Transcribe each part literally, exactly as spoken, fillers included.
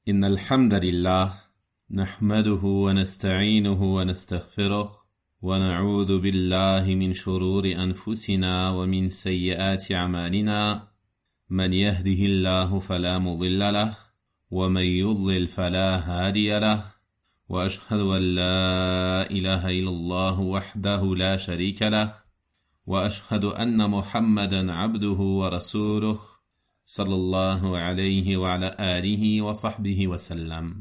إن الحمد لله نحمده ونستعينه ونستغفره ونعوذ بالله من شرور أنفسنا ومن سيئات أعمالنا من يهده الله فلا مضل له ومن يضلل فلا هادي له وأشهد أن لا إله إلا الله وحده لا شريك له وأشهد أن محمدا عبده ورسوله صلى الله عليه وعلى آله وصحبه وسلم.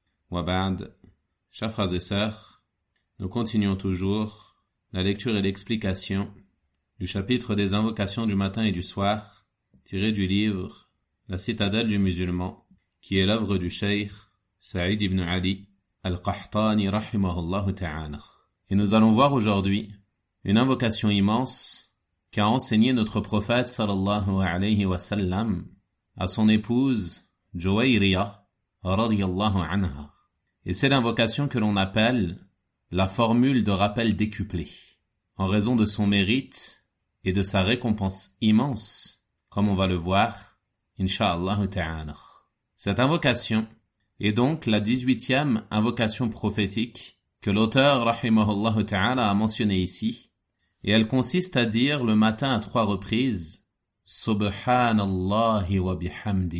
وبعد, chers frères et sœurs, nous continuons toujours la lecture et l'explication du chapitre des invocations du matin et du soir, tiré du livre La citadelle du musulman, qui est l'œuvre du cheikh Saïd ibn Ali al-Qahtani rahimahullah ta'ala. Et nous allons voir aujourd'hui une invocation immense qu'a enseigné notre prophète sallallahu alayhi wa sallam à son épouse Juwayriya radiyallahu anha. Et c'est l'invocation que l'on appelle la formule de rappel décuplé, en raison de son mérite et de sa récompense immense, comme on va le voir, insha'Allah ta'ala. Cette invocation est donc la dix-huitième invocation prophétique que l'auteur rahimahullah ta'ala a mentionnée ici, et elle consiste à dire le matin à trois reprises « Subhanallahi wa bihamdihi »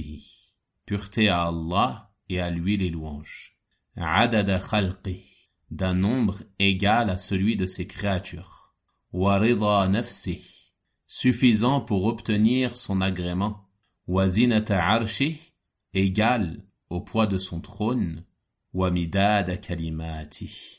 pureté à Allah et à lui les louanges. « Adada khalqih » d'un nombre égal à celui de ses créatures. « Wa rida nafsih » suffisant pour obtenir son agrément. « Wa zinata arshih » égal au poids de son trône. « Wa midada kalimatih »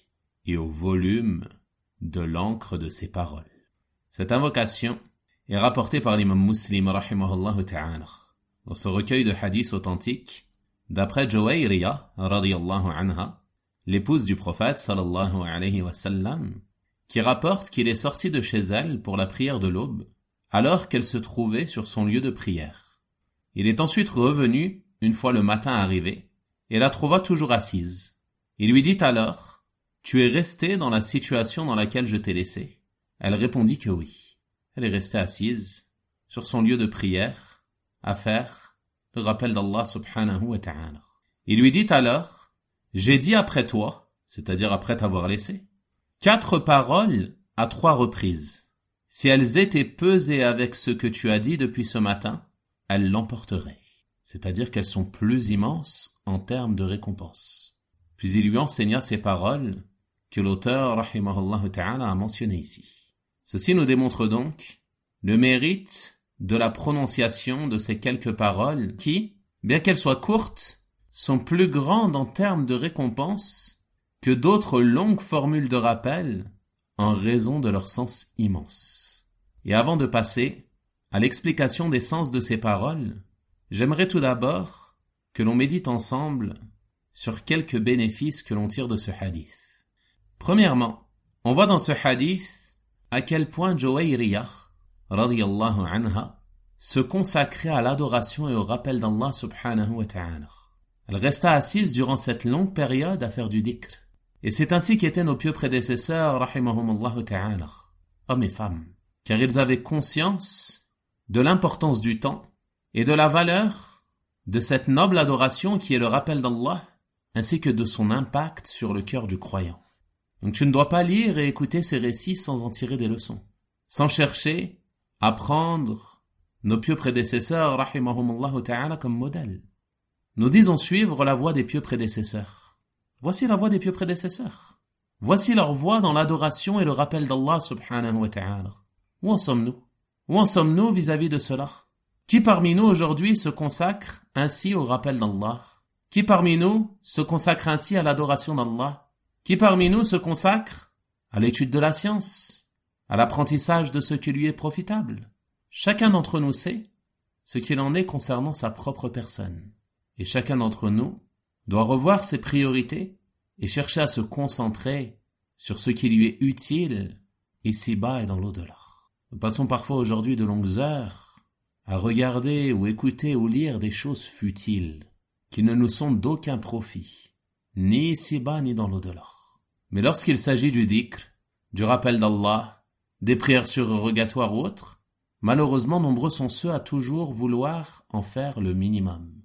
et au volume de l'encre de ses paroles. Cette invocation est rapportée par l'imam Muslim rahimahullah ta'ala dans ce recueil de hadiths authentiques d'après Juwayriya radiyallahu anha, l'épouse du prophète sallallahu alayhi wa sallam, qui rapporte qu'il est sorti de chez elle pour la prière de l'aube alors qu'elle se trouvait sur son lieu de prière. Il est ensuite revenu une fois le matin arrivé et la trouva toujours assise. Il lui dit alors: tu es restée dans la situation dans laquelle je t'ai laissé? Elle répondit que oui. Elle est restée assise sur son lieu de prière à faire le rappel d'Allah subhanahu wa ta'ala. Il lui dit alors: j'ai dit après toi, c'est-à-dire après t'avoir laissé, quatre paroles à trois reprises. Si elles étaient pesées avec ce que tu as dit depuis ce matin, elles l'emporteraient. C'est-à-dire qu'elles sont plus immenses en termes de récompense. Puis il lui enseigna ces paroles que l'auteur rahimahullah ta'ala a mentionné ici. Ceci nous démontre donc le mérite de la prononciation de ces quelques paroles qui, bien qu'elles soient courtes, sont plus grandes en termes de récompense que d'autres longues formules de rappel en raison de leur sens immense. Et avant de passer à l'explication des sens de ces paroles, j'aimerais tout d'abord que l'on médite ensemble sur quelques bénéfices que l'on tire de ce hadith. Premièrement, on voit dans ce hadith à quel point Juwayriya radiyallahu anha se consacrait à l'adoration et au rappel d'Allah subhanahu wa ta'ala. Elle resta assise durant cette longue période à faire du dhikr. Et c'est ainsi qu'étaient nos pieux prédécesseurs rahimahumullah ta'ala, hommes et femmes, car ils avaient conscience de l'importance du temps et de la valeur de cette noble adoration qui est le rappel d'Allah, ainsi que de son impact sur le cœur du croyant. Donc tu ne dois pas lire et écouter ces récits sans en tirer des leçons, sans chercher à prendre nos pieux prédécesseurs rahimahumullah ta'ala comme modèle. Nous disons suivre la voie des pieux prédécesseurs. Voici la voie des pieux prédécesseurs. Voici leur voie dans l'adoration et le rappel d'Allah subhanahu wa ta'ala. Où en sommes-nous? Où en sommes-nous vis-à-vis de cela? Qui parmi nous aujourd'hui se consacre ainsi au rappel d'Allah? Qui parmi nous se consacre ainsi à l'adoration d'Allah? Qui parmi nous se consacre à l'étude de la science, à l'apprentissage de ce qui lui est profitable? Chacun d'entre nous sait ce qu'il en est concernant sa propre personne. Et chacun d'entre nous doit revoir ses priorités et chercher à se concentrer sur ce qui lui est utile ici-bas et dans l'au-delà. Nous passons parfois aujourd'hui de longues heures à regarder ou écouter ou lire des choses futiles qui ne nous sont d'aucun profit, ni ici-bas ni dans l'au-delà. Mais lorsqu'il s'agit du dhikr, du rappel d'Allah, des prières surrogatoires ou autres, malheureusement nombreux sont ceux à toujours vouloir en faire le minimum.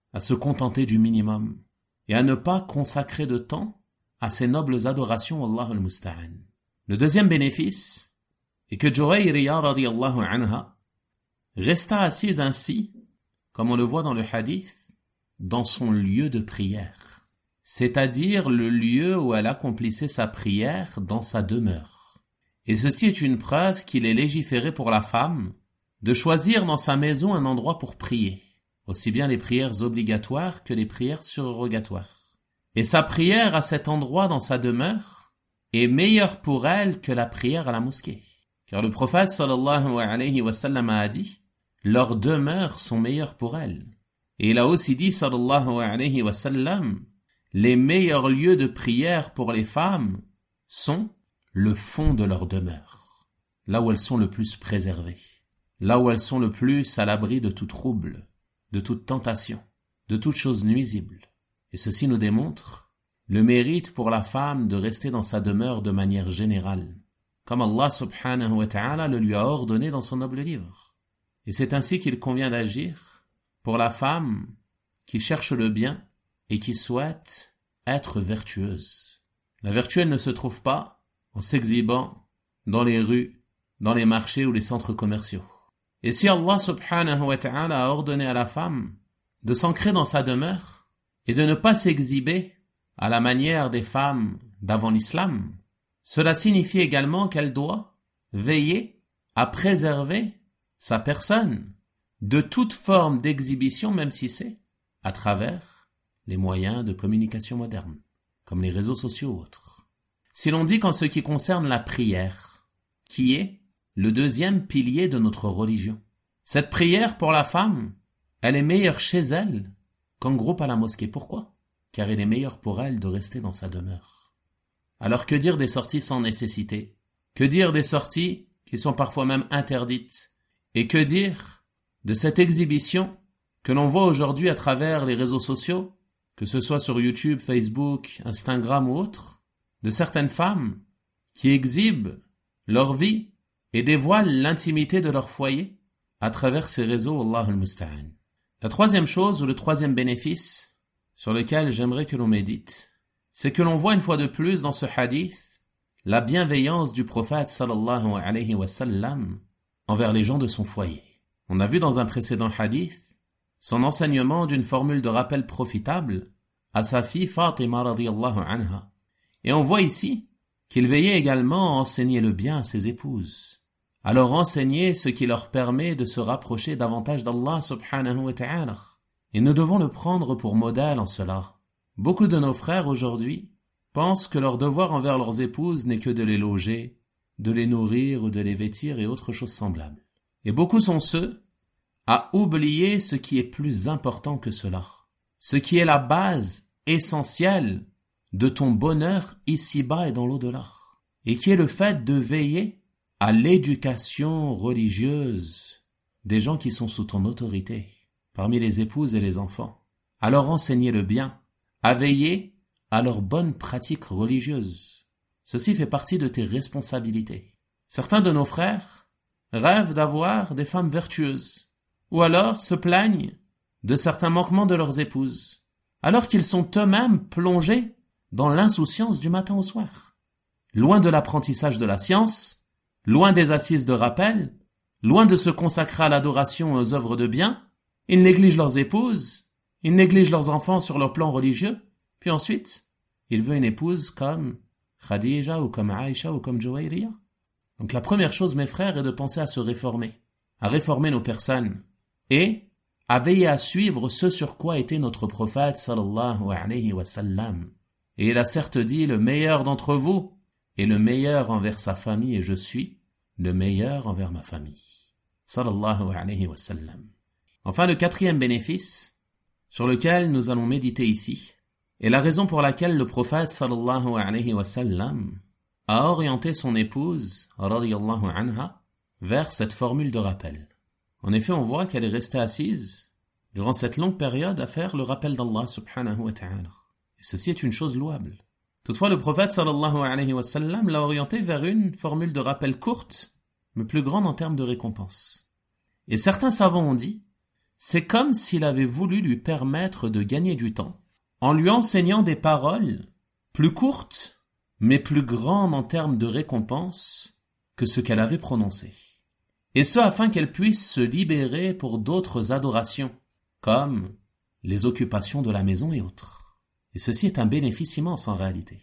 à se contenter du minimum et à ne pas consacrer de temps à ces nobles adorations, Allah al-Musta'an. Le deuxième bénéfice est que Juwayriya radiyallahu anha resta assise ainsi, comme on le voit dans le hadith, dans son lieu de prière, c'est-à-dire le lieu où elle accomplissait sa prière dans sa demeure. Et ceci est une preuve qu'il est légiféré pour la femme de choisir dans sa maison un endroit pour prier, aussi bien les prières obligatoires que les prières surrogatoires. Et sa prière à cet endroit dans sa demeure est meilleure pour elle que la prière à la mosquée. Car le prophète sallallahu alayhi wa sallam a dit, leurs demeures sont meilleures pour elle. Et il a aussi dit sallallahu alayhi wa sallam, les meilleurs lieux de prière pour les femmes sont le fond de leur demeure, là où elles sont le plus préservées, là où elles sont le plus à l'abri de tout trouble, de toute tentation, de toute chose nuisible. Et ceci nous démontre le mérite pour la femme de rester dans sa demeure de manière générale, comme Allah subhanahu wa ta'ala le lui a ordonné dans son noble livre. Et c'est ainsi qu'il convient d'agir pour la femme qui cherche le bien et qui souhaite être vertueuse. La vertu, elle ne se trouve pas en s'exhibant dans les rues, dans les marchés ou les centres commerciaux. Et si Allah subhanahu wa ta'ala a ordonné à la femme de s'ancrer dans sa demeure et de ne pas s'exhiber à la manière des femmes d'avant l'islam, cela signifie également qu'elle doit veiller à préserver sa personne de toute forme d'exhibition, même si c'est à travers les moyens de communication modernes, comme les réseaux sociaux ou autres. Si l'on dit qu'en ce qui concerne la prière, qui est le deuxième pilier de notre religion, cette prière pour la femme, elle est meilleure chez elle qu'en groupe à la mosquée. Pourquoi ? Car il est meilleur pour elle de rester dans sa demeure. Alors que dire des sorties sans nécessité ? Que dire des sorties qui sont parfois même interdites ? Et que dire de cette exhibition que l'on voit aujourd'hui à travers les réseaux sociaux, que ce soit sur YouTube, Facebook, Instagram ou autres, de certaines femmes qui exhibent leur vie et dévoilent l'intimité de leur foyer à travers ces réseaux, Allah al-Musta'an. La troisième chose ou le troisième bénéfice sur lequel j'aimerais que l'on médite, c'est que l'on voit une fois de plus dans ce hadith la bienveillance du prophète sallallahu alayhi wa sallam envers les gens de son foyer. On a vu dans un précédent hadith son enseignement d'une formule de rappel profitable à sa fille Fatima radiyallahu anha. Et on voit ici qu'il veillait également à enseigner le bien à ses épouses, à leur enseigner ce qui leur permet de se rapprocher davantage d'Allah subhanahu wa ta'ala. Et nous devons le prendre pour modèle en cela. Beaucoup de nos frères aujourd'hui pensent que leur devoir envers leurs épouses n'est que de les loger, de les nourrir ou de les vêtir et autres choses semblables. Et beaucoup sont ceux à oublier ce qui est plus important que cela, ce qui est la base essentielle de ton bonheur ici-bas et dans l'au-delà, et qui est le fait de veiller à l'éducation religieuse des gens qui sont sous ton autorité, parmi les épouses et les enfants, à leur enseigner le bien, à veiller à leurs bonnes pratiques religieuses. Ceci fait partie de tes responsabilités. Certains de nos frères rêvent d'avoir des femmes vertueuses, ou alors se plaignent de certains manquements de leurs épouses, alors qu'ils sont eux-mêmes plongés dans l'insouciance du matin au soir. Loin de l'apprentissage de la science, loin des assises de rappel, loin de se consacrer à l'adoration et aux œuvres de bien, ils négligent leurs épouses, ils négligent leurs enfants sur leur plan religieux, puis ensuite, ils veulent une épouse comme Khadija ou comme Aïcha ou comme Juwayriya. Donc la première chose, mes frères, est de penser à se réformer, à réformer nos personnes, et à veiller à suivre ce sur quoi était notre prophète sallallahu alayhi wa sallam. Et il a certes dit, le meilleur d'entre vous est le meilleur envers sa famille, et je suis le meilleur envers ma famille. Sallallahu alayhi wa sallam. Enfin, le quatrième bénéfice, sur lequel nous allons méditer ici, est la raison pour laquelle le prophète sallallahu alayhi wa sallam a orienté son épouse, radiyallahu anha, vers cette formule de rappel. En effet, on voit qu'elle est restée assise durant cette longue période à faire le rappel d'Allah subhanahu wa ta'ala. Et ceci est une chose louable. Toutefois, le prophète sallallahu alayhi wa sallam l'a orienté vers une formule de rappel courte, mais plus grande en termes de récompense. Et certains savants ont dit, c'est comme s'il avait voulu lui permettre de gagner du temps, en lui enseignant des paroles plus courtes, mais plus grandes en termes de récompense que ce qu'elle avait prononcé. Et ce afin qu'elle puisse se libérer pour d'autres adorations, comme les occupations de la maison et autres. Et ceci est un bénéfice immense en réalité.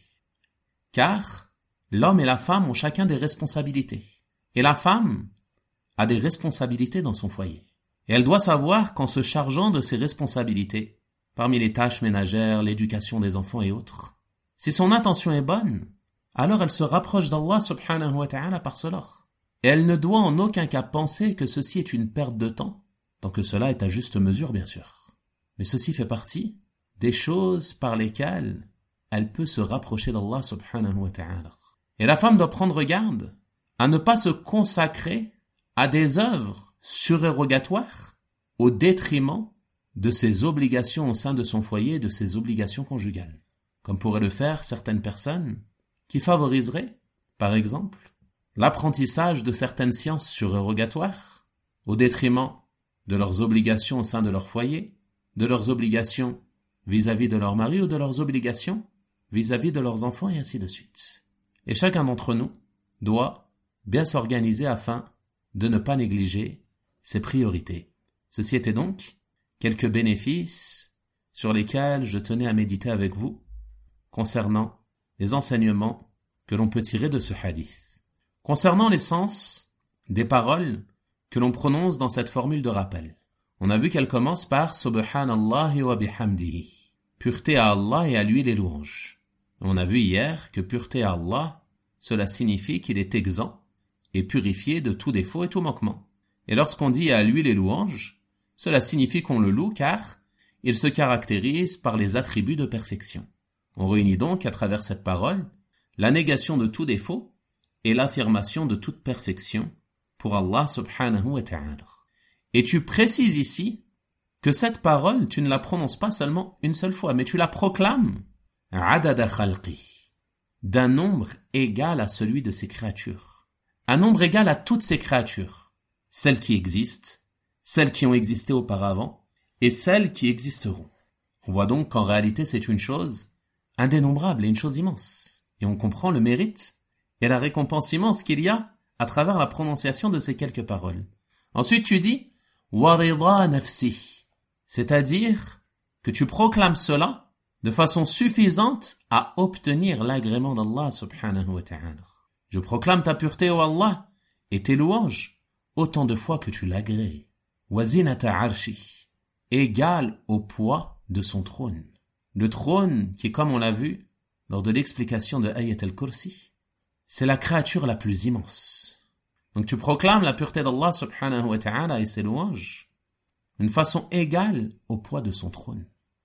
Car l'homme et la femme ont chacun des responsabilités. Et la femme a des responsabilités dans son foyer. Et elle doit savoir qu'en se chargeant de ses responsabilités, parmi les tâches ménagères, l'éducation des enfants et autres, si son intention est bonne, alors elle se rapproche d'Allah subhanahu wa ta'ala par cela. Et elle ne doit en aucun cas penser que ceci est une perte de temps, tant que cela est à juste mesure bien sûr. Mais ceci fait partie des choses par lesquelles elle peut se rapprocher d'Allah subhanahu wa ta'ala. Et la femme doit prendre garde à ne pas se consacrer à des œuvres surérogatoires au détriment de ses obligations au sein de son foyer et de ses obligations conjugales. Comme pourraient le faire certaines personnes qui favoriseraient, par exemple, l'apprentissage de certaines sciences surérogatoires au détriment de leurs obligations au sein de leur foyer, de leurs obligations vis-à-vis de leur mari ou de leurs obligations vis-à-vis de leurs enfants et ainsi de suite. Et chacun d'entre nous doit bien s'organiser afin de ne pas négliger ses priorités. Ceci était donc quelques bénéfices sur lesquels je tenais à méditer avec vous concernant les enseignements que l'on peut tirer de ce hadith. Concernant les sens des paroles que l'on prononce dans cette formule de rappel, on a vu qu'elle commence par Subhanallahi wa bihamdihi, pureté à Allah et à lui les louanges. On a vu hier que pureté à Allah, cela signifie qu'il est exempt et purifié de tout défaut et tout manquement. Et lorsqu'on dit à lui les louanges, cela signifie qu'on le loue car il se caractérise par les attributs de perfection. On réunit donc à travers cette parole la négation de tout défaut et l'affirmation de toute perfection pour Allah subhanahu wa ta'ala. Et tu précises ici que cette parole, tu ne la prononces pas seulement une seule fois, mais tu la proclames adada khalqi, d'un nombre égal à celui de ses créatures. Un nombre égal à toutes ces créatures, celles qui existent, celles qui ont existé auparavant et celles qui existeront. On voit donc qu'en réalité c'est une chose indénombrable et une chose immense. Et on comprend le mérite et la récompense immense qu'il y a à travers la prononciation de ces quelques paroles. Ensuite tu dis warida nafsi, c'est-à-dire que tu proclames cela de façon suffisante à obtenir l'agrément d'Allah subhanahu wa ta'ala. Je proclame ta pureté, ô Allah, et tes louanges autant de fois que tu l'agrées. Wazinata arshi, égal au poids de son trône. Le trône qui, comme on l'a vu lors de l'explication de Ayat al-Kursi, c'est la créature la plus immense. Donc tu proclames la pureté d'Allah subhanahu wa ta'ala et ses louanges d'une façon égale au poids de son trône.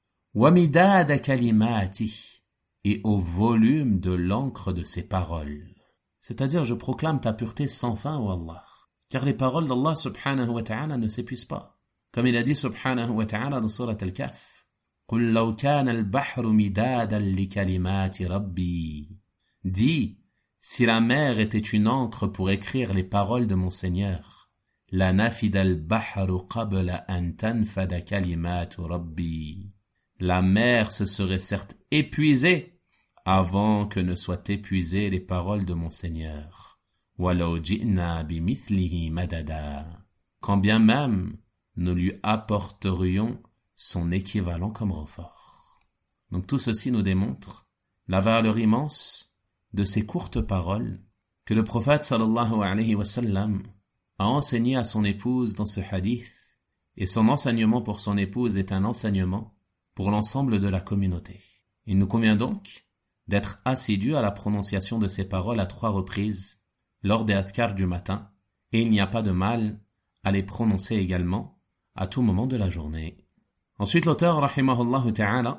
Wamidada kalimati, et au volume de l'encre de ses paroles. C'est-à-dire je proclame ta pureté sans fin, ô Allah. Car les paroles d'Allah subhanahu wa ta'ala ne s'épuisent pas. Comme il a dit subhanahu wa ta'ala dans surat al-Kahf, قُلْ لَوْ كَانَ الْبَحْرُ مِدَادًا لِكَلِمَاتِ رَبِّي. Dis, si la mer était une encre pour écrire les paroles de mon Seigneur, لَنَفِدَ الْبَحْرُ قَبْلَ أَن تَنْفَدَ كَلِمَاتُ رَبِّي. La mer se serait certes épuisée avant que ne soient épuisées les paroles de mon Seigneur. وَلَوْ جِئْنَا بِمِثْلِهِ مَدَدًا. Quand bien même nous lui apporterions son équivalent comme renfort. Donc tout ceci nous démontre la valeur immense de ces courtes paroles que le prophète sallallahu alayhi wa sallam a enseigné à son épouse dans ce hadith, et son enseignement pour son épouse est un enseignement pour l'ensemble de la communauté. Il nous convient donc d'être assidus à la prononciation de ces paroles à trois reprises lors des adhkars du matin, et il n'y a pas de mal à les prononcer également à tout moment de la journée. Ensuite, l'auteur, rahimahullah ta'ala,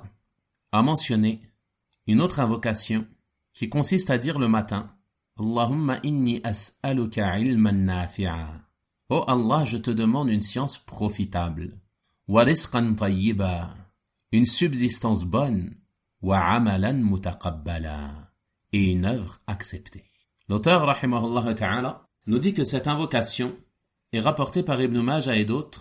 a mentionné une autre invocation qui consiste à dire le matin Allahumma inni as'aluka ilman nafi'a. Oh Allah, je te demande une science profitable. Wa rizqan tayyiba, une subsistance bonne. Wa amalan mutaqabbala, et une œuvre acceptée. L'auteur, rahimahullah ta'ala, nous dit que cette invocation est rapportée par Ibn Majah et d'autres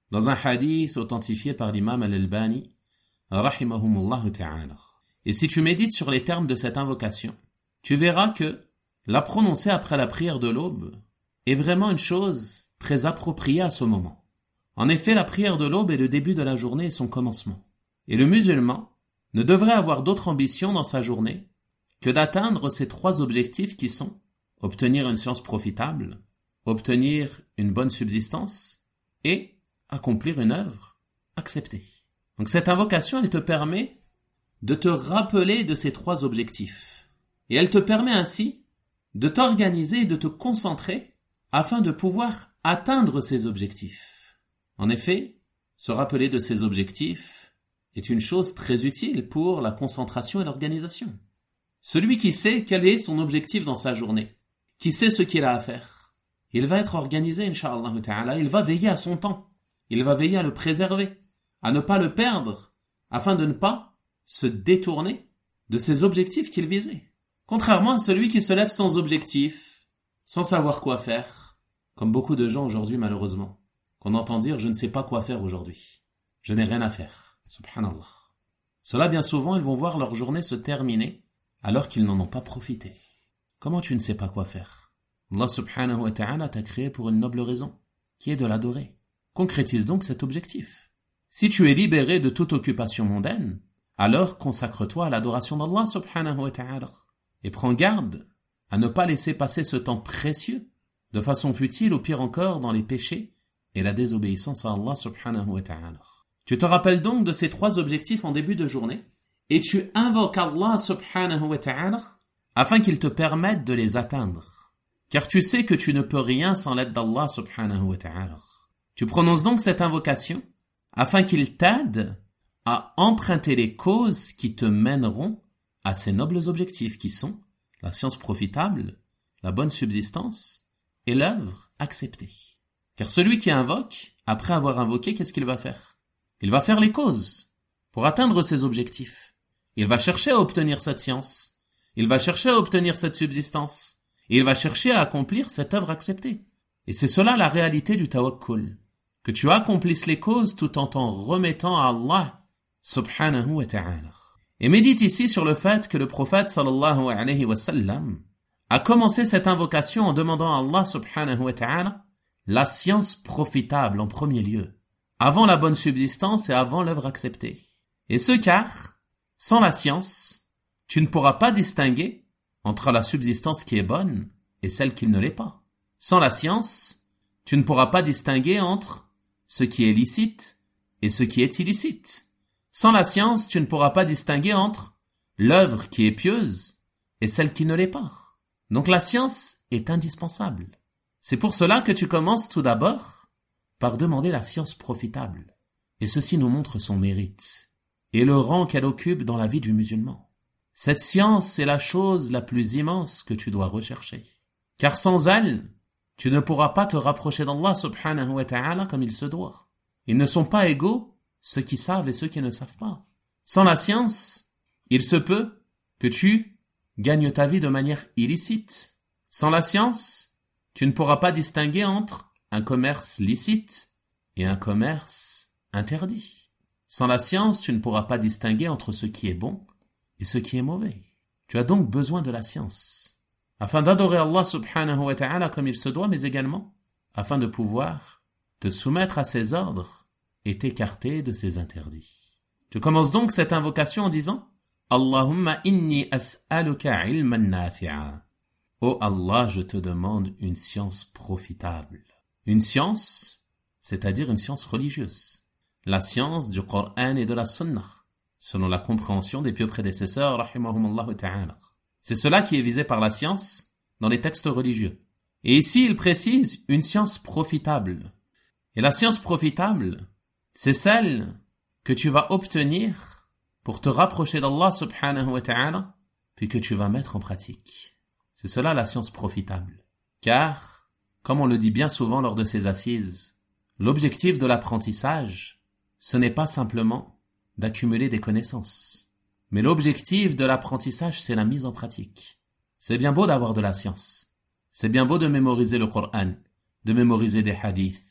dans un hadith authentifié par l'imam al-Albani, rahimahumullah ta'ala. Et si tu médites sur les termes de cette invocation, tu verras que la prononcer après la prière de l'aube est vraiment une chose très appropriée à ce moment. En effet, la prière de l'aube est le début de la journée et son commencement. Et le musulman ne devrait avoir d'autre ambition dans sa journée que d'atteindre ces trois objectifs qui sont obtenir une science profitable, obtenir une bonne subsistance et accomplir une œuvre acceptée. Donc cette invocation, elle te permet de te rappeler de ces trois objectifs. Et elle te permet ainsi de t'organiser et de te concentrer afin de pouvoir atteindre ces objectifs. En effet, se rappeler de ces objectifs est une chose très utile pour la concentration et l'organisation. Celui qui sait quel est son objectif dans sa journée, qui sait ce qu'il a à faire, il va être organisé, incha'Allah ta'ala, il va veiller à son temps, il va veiller à le préserver, à ne pas le perdre, afin de ne pas se détourner de ses objectifs qu'il visait. Contrairement à celui qui se lève sans objectif, sans savoir quoi faire, comme beaucoup de gens aujourd'hui malheureusement, qu'on entend dire « je ne sais pas quoi faire aujourd'hui, je n'ai rien à faire ». Subhanallah. Cela bien souvent, ils vont voir leur journée se terminer alors qu'ils n'en ont pas profité. Comment tu ne sais pas quoi faire? Allah subhanahu wa ta'ala t'a créé pour une noble raison, qui est de l'adorer. Concrétise donc cet objectif. Si tu es libéré de toute occupation mondaine, alors consacre-toi à l'adoration d'Allah subhanahu wa ta'ala. Et prends garde à ne pas laisser passer ce temps précieux de façon futile ou pire encore dans les péchés et la désobéissance à Allah subhanahu wa ta'ala. Tu te rappelles donc de ces trois objectifs en début de journée et tu invoques Allah subhanahu wa ta'ala afin qu'il te permette de les atteindre. Car tu sais que tu ne peux rien sans l'aide d'Allah subhanahu wa ta'ala. Tu prononces donc cette invocation afin qu'il t'aide à emprunter les causes qui te mèneront à ces nobles objectifs qui sont la science profitable, la bonne subsistance et l'œuvre acceptée. Car celui qui invoque, après avoir invoqué, qu'est-ce qu'il va faire? Il va faire les causes pour atteindre ses objectifs. Il va chercher à obtenir cette science. Il va chercher à obtenir cette subsistance. Et il va chercher à accomplir cette œuvre acceptée. Et c'est cela la réalité du tawakkul. Que tu accomplisses les causes tout en t'en remettant à Allah subhanahu wa ta'ala. Et médite ici sur le fait que le prophète sallallahu alayhi wa sallam a commencé cette invocation en demandant à Allah subhanahu wa ta'ala la science profitable en premier lieu, avant la bonne subsistance et avant l'œuvre acceptée. Et ce car, sans la science, tu ne pourras pas distinguer entre la subsistance qui est bonne et celle qui ne l'est pas. Sans la science, tu ne pourras pas distinguer entre ce qui est licite et ce qui est illicite. Sans la science, tu ne pourras pas distinguer entre l'œuvre qui est pieuse et celle qui ne l'est pas. Donc la science est indispensable. C'est pour cela que tu commences tout d'abord par demander la science profitable. Et ceci nous montre son mérite et le rang qu'elle occupe dans la vie du musulman. Cette science est la chose la plus immense que tu dois rechercher. Car sans elle, tu ne pourras pas te rapprocher d'Allah subhanahu wa ta'ala comme il se doit. Ils ne sont pas égaux ceux qui savent et ceux qui ne savent pas. Sans la science, il se peut que tu gagnes ta vie de manière illicite. Sans la science, tu ne pourras pas distinguer entre un commerce licite et un commerce interdit. Sans la science, tu ne pourras pas distinguer entre ce qui est bon et ce qui est mauvais. Tu as donc besoin de la science, afin d'adorer Allah subhanahu wa ta'ala comme il se doit, mais également afin de pouvoir te soumettre à ses ordres et t'écarter de ses interdits. Tu commences donc cette invocation en disant « Allahumma inni as'aluka ilman nafi'a » Oh Allah, je te demande une science profitable. Une science, c'est-à-dire une science religieuse. La science du Coran et de la Sunnah, selon la compréhension des pieux prédécesseurs, rahimahumullah ta'ala. C'est cela qui est visé par la science dans les textes religieux. Et ici, il précise une science profitable. Et la science profitable, c'est celle que tu vas obtenir pour te rapprocher d'Allah subhanahu wa ta'ala, puis que tu vas mettre en pratique. C'est cela la science profitable. Car, comme on le dit bien souvent lors de ces assises, l'objectif de l'apprentissage, ce n'est pas simplement d'accumuler des connaissances. Mais l'objectif de l'apprentissage, c'est la mise en pratique. C'est bien beau d'avoir de la science. C'est bien beau de mémoriser le Coran, de mémoriser des hadiths,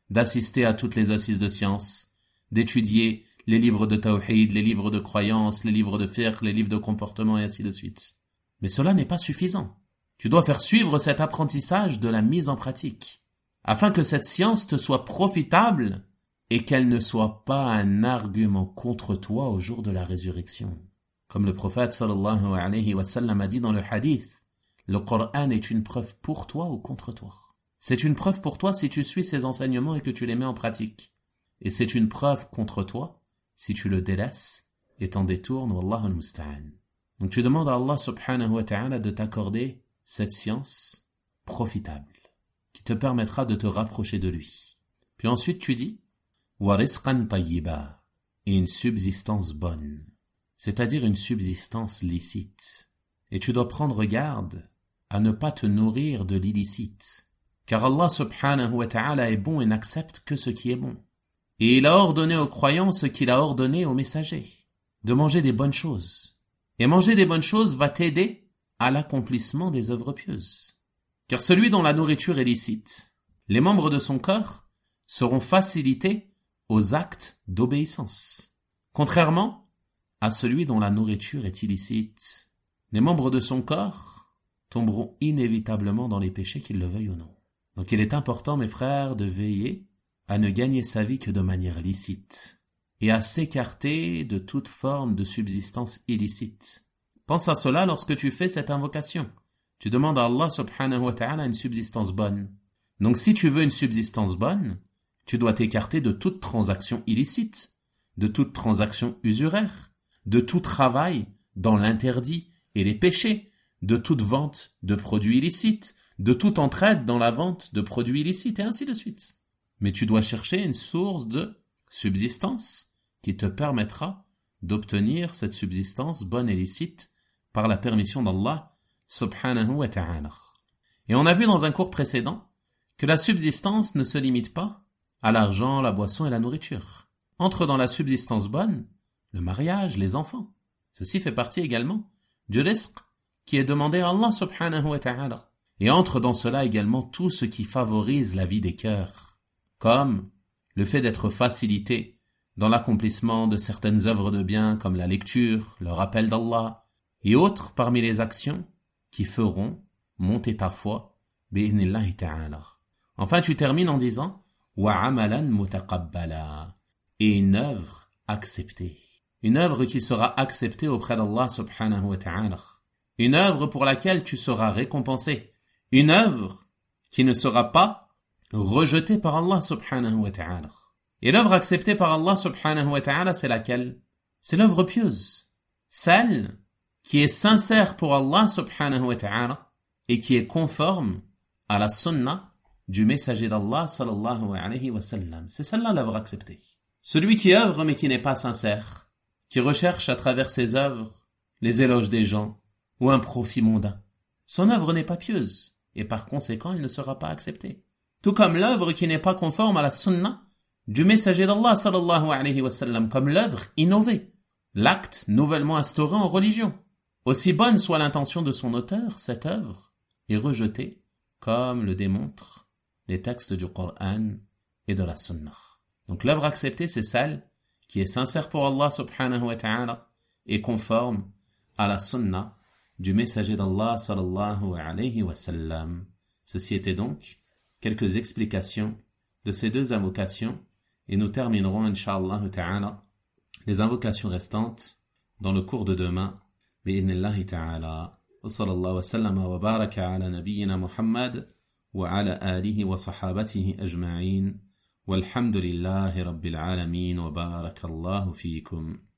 d'assister à toutes les assises de science, d'étudier les livres de tawhid, les livres de croyance, les livres de fiqh, les livres de comportement et ainsi de suite. Mais cela n'est pas suffisant. Tu dois faire suivre cet apprentissage de la mise en pratique, afin que cette science te soit profitable et qu'elle ne soit pas un argument contre toi au jour de la résurrection. Comme le prophète sallallahu alayhi wa sallam a dit dans le hadith, le Coran est une preuve pour toi ou contre toi. C'est une preuve pour toi si tu suis ses enseignements et que tu les mets en pratique. Et c'est une preuve contre toi si tu le délaisses et t'en détournes, wallahu al-musta'an. Donc tu demandes à Allah subhanahu wa ta'ala de t'accorder cette science profitable, qui te permettra de te rapprocher de lui. Puis ensuite tu dis, wa rizqan tayyiba, et une subsistance bonne, c'est-à-dire une subsistance licite. Et tu dois prendre garde à ne pas te nourrir de l'illicite, car Allah subhanahu wa ta'ala est bon et n'accepte que ce qui est bon. Et il a ordonné aux croyants ce qu'il a ordonné aux messagers, de manger des bonnes choses. Et manger des bonnes choses va t'aider à l'accomplissement des œuvres pieuses. Car celui dont la nourriture est licite, les membres de son corps seront facilités aux actes d'obéissance. Contrairement à celui dont la nourriture est illicite, les membres de son corps tomberont inévitablement dans les péchés, qu'ils le veuillent ou non. Donc il est important, mes frères, de veiller à ne gagner sa vie que de manière licite et à s'écarter de toute forme de subsistance illicite. Pense à cela lorsque tu fais cette invocation. Tu demandes à Allah subhanahu wa ta'ala une subsistance bonne. Donc si tu veux une subsistance bonne, tu dois t'écarter de toute transaction illicite, de toute transaction usuraire, de tout travail dans l'interdit et les péchés, de toute vente de produits illicites, de toute entraide dans la vente de produits illicites et ainsi de suite. Mais tu dois chercher une source de subsistance qui te permettra d'obtenir cette subsistance bonne et licite par la permission d'Allah subhanahu wa ta'ala. Et on a vu dans un cours précédent que la subsistance ne se limite pas à l'argent, la boisson et la nourriture. Entre dans la subsistance bonne le mariage, les enfants. Ceci fait partie également du rizq qui est demandé à Allah subhanahu wa ta'ala. Et entre dans cela également tout ce qui favorise la vie des cœurs, comme le fait d'être facilité dans l'accomplissement de certaines œuvres de bien comme la lecture, le rappel d'Allah et autres parmi les actions qui feront monter ta foi bi'idhnillahi ta'ala. Enfin, tu termines en disant wa amalan mutaqabbala, et une œuvre acceptée. Une œuvre qui sera acceptée auprès d'Allah subhanahu wa ta'ala. Une œuvre pour laquelle tu seras récompensé. Une œuvre qui ne sera pas rejetée par Allah subhanahu wa ta'ala. Et l'œuvre acceptée par Allah subhanahu wa ta'ala, c'est laquelle? C'est l'œuvre pieuse. Celle qui est sincère pour Allah subhanahu wa ta'ala et qui est conforme à la sunna du messager d'Allah sallallahu alayhi wa sallam. C'est celle-là l'œuvre acceptée. Celui qui œuvre mais qui n'est pas sincère, qui recherche à travers ses œuvres les éloges des gens ou un profit mondain, son œuvre n'est pas pieuse et par conséquent elle ne sera pas acceptée. Tout comme l'œuvre qui n'est pas conforme à la sunna du messager d'Allah sallallahu alayhi wa sallam, comme l'œuvre innovée, l'acte nouvellement instauré en religion. Aussi bonne soit l'intention de son auteur, cette œuvre est rejetée, comme le démontrent les textes du Coran et de la sunna. Donc l'œuvre acceptée, c'est celle qui est sincère pour Allah subhanahu wa ta'ala et conforme à la sunna du messager d'Allah sallallahu alayhi wa sallam. Ceci était donc quelques explications de ces deux invocations et nous terminerons incha'Allah ta'ala les invocations restantes dans le cours de demain bi'idhnillahi ta'ala. Wa sallallahu wa sallama wa baraka ala nabiyyina Muhammad wa ala alihi wa sahabatihi ajma'in walhamdulillahi rabbil alamin wa barakallahu fiikum.